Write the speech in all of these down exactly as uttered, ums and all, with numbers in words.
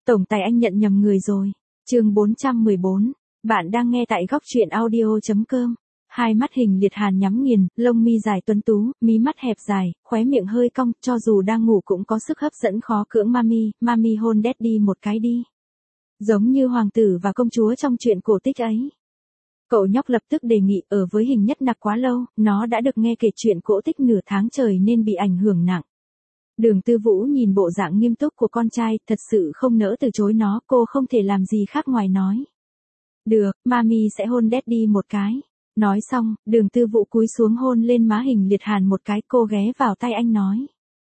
Tổng tài anh nhận nhầm người rồi. Chương bốn trăm mười bốn. Bạn đang nghe tại góc truyện audio chấm com. Hai mắt Hình Liệt Hàn nhắm nghiền, lông mi dài tuấn tú, mí mắt hẹp dài, khóe miệng hơi cong, cho dù đang ngủ cũng có sức hấp dẫn khó cưỡng. Mami, mami hôn Daddy một cái đi. Giống như hoàng tử và công chúa trong chuyện cổ tích ấy. Cậu nhóc lập tức đề nghị, ở với Hình Nhất Nặc quá lâu, nó đã được nghe kể chuyện cổ tích nửa tháng trời nên bị ảnh hưởng nặng. Đường Tư Vũ nhìn bộ dạng nghiêm túc của con trai, thật sự không nỡ từ chối nó, cô không thể làm gì khác ngoài nói. Được, mami sẽ hôn Daddy một cái. Nói xong, Đường Tư Vũ cúi xuống hôn lên má Hình Liệt Hàn một cái, cô ghé vào tay anh nói.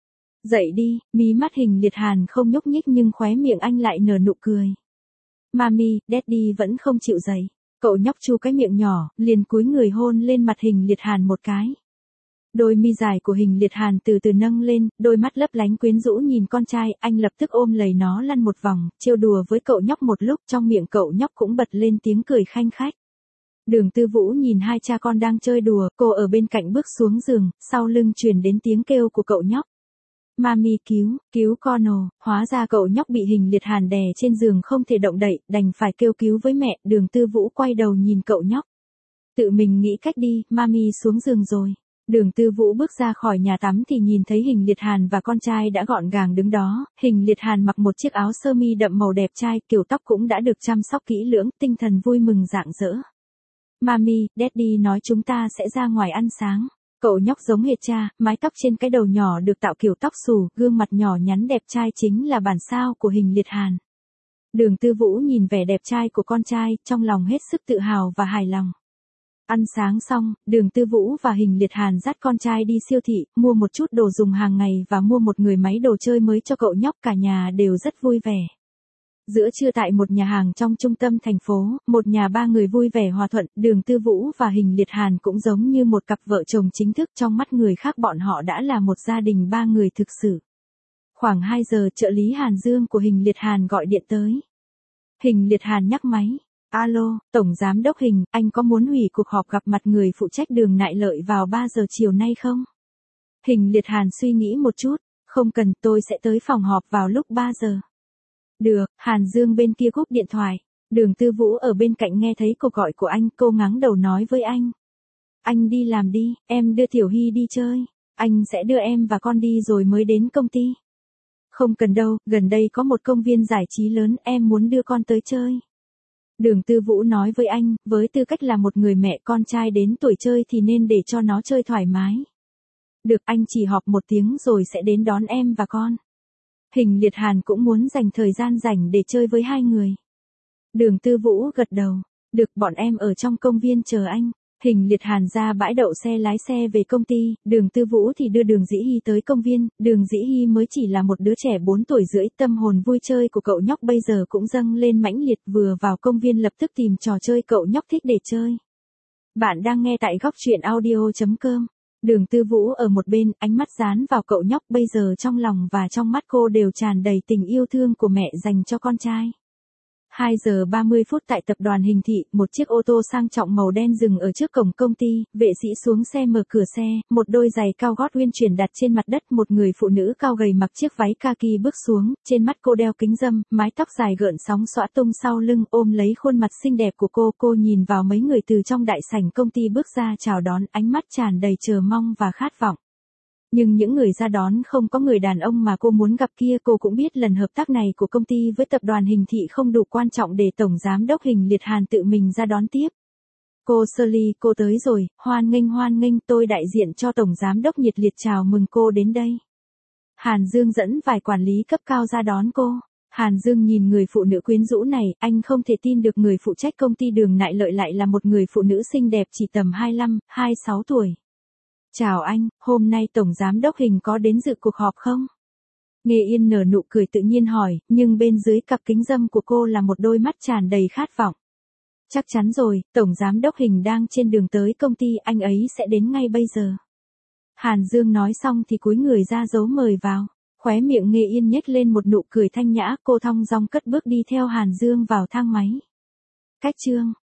Dậy đi, mí mắt Hình Liệt Hàn không nhúc nhích nhưng khóe miệng anh lại nở nụ cười. Mami, Daddy vẫn không chịu dậy. Cậu nhóc chu cái miệng nhỏ, liền cúi người hôn lên mặt Hình Liệt Hàn một cái. Đôi mi dài của Hình Liệt Hàn từ từ nâng lên, đôi mắt lấp lánh quyến rũ nhìn con trai, anh lập tức ôm lấy nó lăn một vòng, trêu đùa với cậu nhóc một lúc, trong miệng cậu nhóc cũng bật lên tiếng cười khanh khách. Đường Tư Vũ nhìn hai cha con đang chơi đùa, cô ở bên cạnh bước xuống giường, sau lưng truyền đến tiếng kêu của cậu nhóc. Mami cứu, cứu con ồ, hóa ra cậu nhóc bị Hình Liệt Hàn đè trên giường không thể động đậy, đành phải kêu cứu với mẹ. Đường Tư Vũ quay đầu nhìn cậu nhóc. Tự mình nghĩ cách đi, mami xuống giường rồi. Đường Tư Vũ bước ra khỏi nhà tắm thì nhìn thấy Hình Liệt Hàn và con trai đã gọn gàng đứng đó. Hình Liệt Hàn mặc một chiếc áo sơ mi đậm màu đẹp trai, kiểu tóc cũng đã được chăm sóc kỹ lưỡng, tinh thần vui mừng rạng rỡ. Mami, Daddy nói chúng ta sẽ ra ngoài ăn sáng. Cậu nhóc giống hệt cha, mái tóc trên cái đầu nhỏ được tạo kiểu tóc xù, gương mặt nhỏ nhắn đẹp trai chính là bản sao của Hình Liệt Hàn. Đường Tư Vũ nhìn vẻ đẹp trai của con trai, trong lòng hết sức tự hào và hài lòng. Ăn sáng xong, Đường Tư Vũ và Hình Liệt Hàn dắt con trai đi siêu thị, mua một chút đồ dùng hàng ngày và mua một người máy đồ chơi mới cho cậu nhóc, cả nhà đều rất vui vẻ. Giữa trưa tại một nhà hàng trong trung tâm thành phố, một nhà ba người vui vẻ hòa thuận, Đường Tư Vũ và Hình Liệt Hàn cũng giống như một cặp vợ chồng chính thức, trong mắt người khác bọn họ đã là một gia đình ba người thực sự. Khoảng hai giờ, trợ lý Hàn Dương của Hình Liệt Hàn gọi điện tới. Hình Liệt Hàn nhắc máy. Alo, Tổng Giám đốc Hình, anh có muốn hủy cuộc họp gặp mặt người phụ trách Đường Nại Lợi vào ba giờ chiều nay không? Hình Liệt Hàn suy nghĩ một chút, không cần, tôi sẽ tới phòng họp vào lúc ba giờ. Được, Hàn Dương bên kia cúp điện thoại. Đường Tư Vũ ở bên cạnh nghe thấy cuộc gọi của anh, cô ngáng đầu nói với anh. Anh đi làm đi, em đưa Tiểu Hy đi chơi. Anh sẽ đưa em và con đi rồi mới đến công ty. Không cần đâu, gần đây có một công viên giải trí lớn, em muốn đưa con tới chơi. Đường Tư Vũ nói với anh, với tư cách là một người mẹ, con trai đến tuổi chơi thì nên để cho nó chơi thoải mái. Được, anh chỉ họp một tiếng rồi sẽ đến đón em và con. Hình Liệt Hàn cũng muốn dành thời gian rảnh để chơi với hai người. Đường Tư Vũ gật đầu. Được, bọn em ở trong công viên chờ anh. Hình Liệt Hàn ra bãi đậu xe lái xe về công ty, Đường Tư Vũ thì đưa Đường Dĩ Hy tới công viên. Đường Dĩ Hy mới chỉ là một đứa trẻ bốn tuổi rưỡi, tâm hồn vui chơi của cậu nhóc bây giờ cũng dâng lên mãnh liệt, vừa vào công viên lập tức tìm trò chơi cậu nhóc thích để chơi. Bạn đang nghe tại góc truyện audio chấm com. Đường Tư Vũ ở một bên, ánh mắt dán vào cậu nhóc, bây giờ trong lòng và trong mắt cô đều tràn đầy tình yêu thương của mẹ dành cho con trai. hai giờ ba mươi phút tại tập đoàn Hình Thị, một chiếc ô tô sang trọng màu đen dừng ở trước cổng công ty, vệ sĩ xuống xe mở cửa xe, một đôi giày cao gót uyên chuyển đặt trên mặt đất, một người phụ nữ cao gầy mặc chiếc váy kaki bước xuống, trên mắt cô đeo kính râm, mái tóc dài gợn sóng xõa tung sau lưng, ôm lấy khuôn mặt xinh đẹp của cô, cô nhìn vào mấy người từ trong đại sảnh công ty bước ra chào đón, ánh mắt tràn đầy chờ mong và khát vọng. Nhưng những người ra đón không có người đàn ông mà cô muốn gặp kia, cô cũng biết lần hợp tác này của công ty với tập đoàn Hình Thị không đủ quan trọng để Tổng Giám đốc Hình Liệt Hàn tự mình ra đón tiếp. Cô Shirley, cô tới rồi, hoan nghênh hoan nghênh, tôi đại diện cho Tổng Giám đốc nhiệt liệt chào mừng cô đến đây. Hàn Dương dẫn vài quản lý cấp cao ra đón cô. Hàn Dương nhìn người phụ nữ quyến rũ này, anh không thể tin được người phụ trách công ty Đường Nại Lợi lại là một người phụ nữ xinh đẹp chỉ tầm hai mươi lăm, hai mươi sáu tuổi. Chào anh, hôm nay Tổng Giám đốc Hình có đến dự cuộc họp không? Nghê Yên nở nụ cười tự nhiên hỏi, nhưng bên dưới cặp kính râm của cô là một đôi mắt tràn đầy khát vọng. Chắc chắn rồi, Tổng Giám đốc Hình đang trên đường tới công ty, anh ấy sẽ đến ngay bây giờ. Hàn Dương nói xong thì cúi người ra dấu mời vào. Khóe miệng Nghê Yên nhếch lên một nụ cười thanh nhã, cô thong dong cất bước đi theo Hàn Dương vào thang máy. Cách chương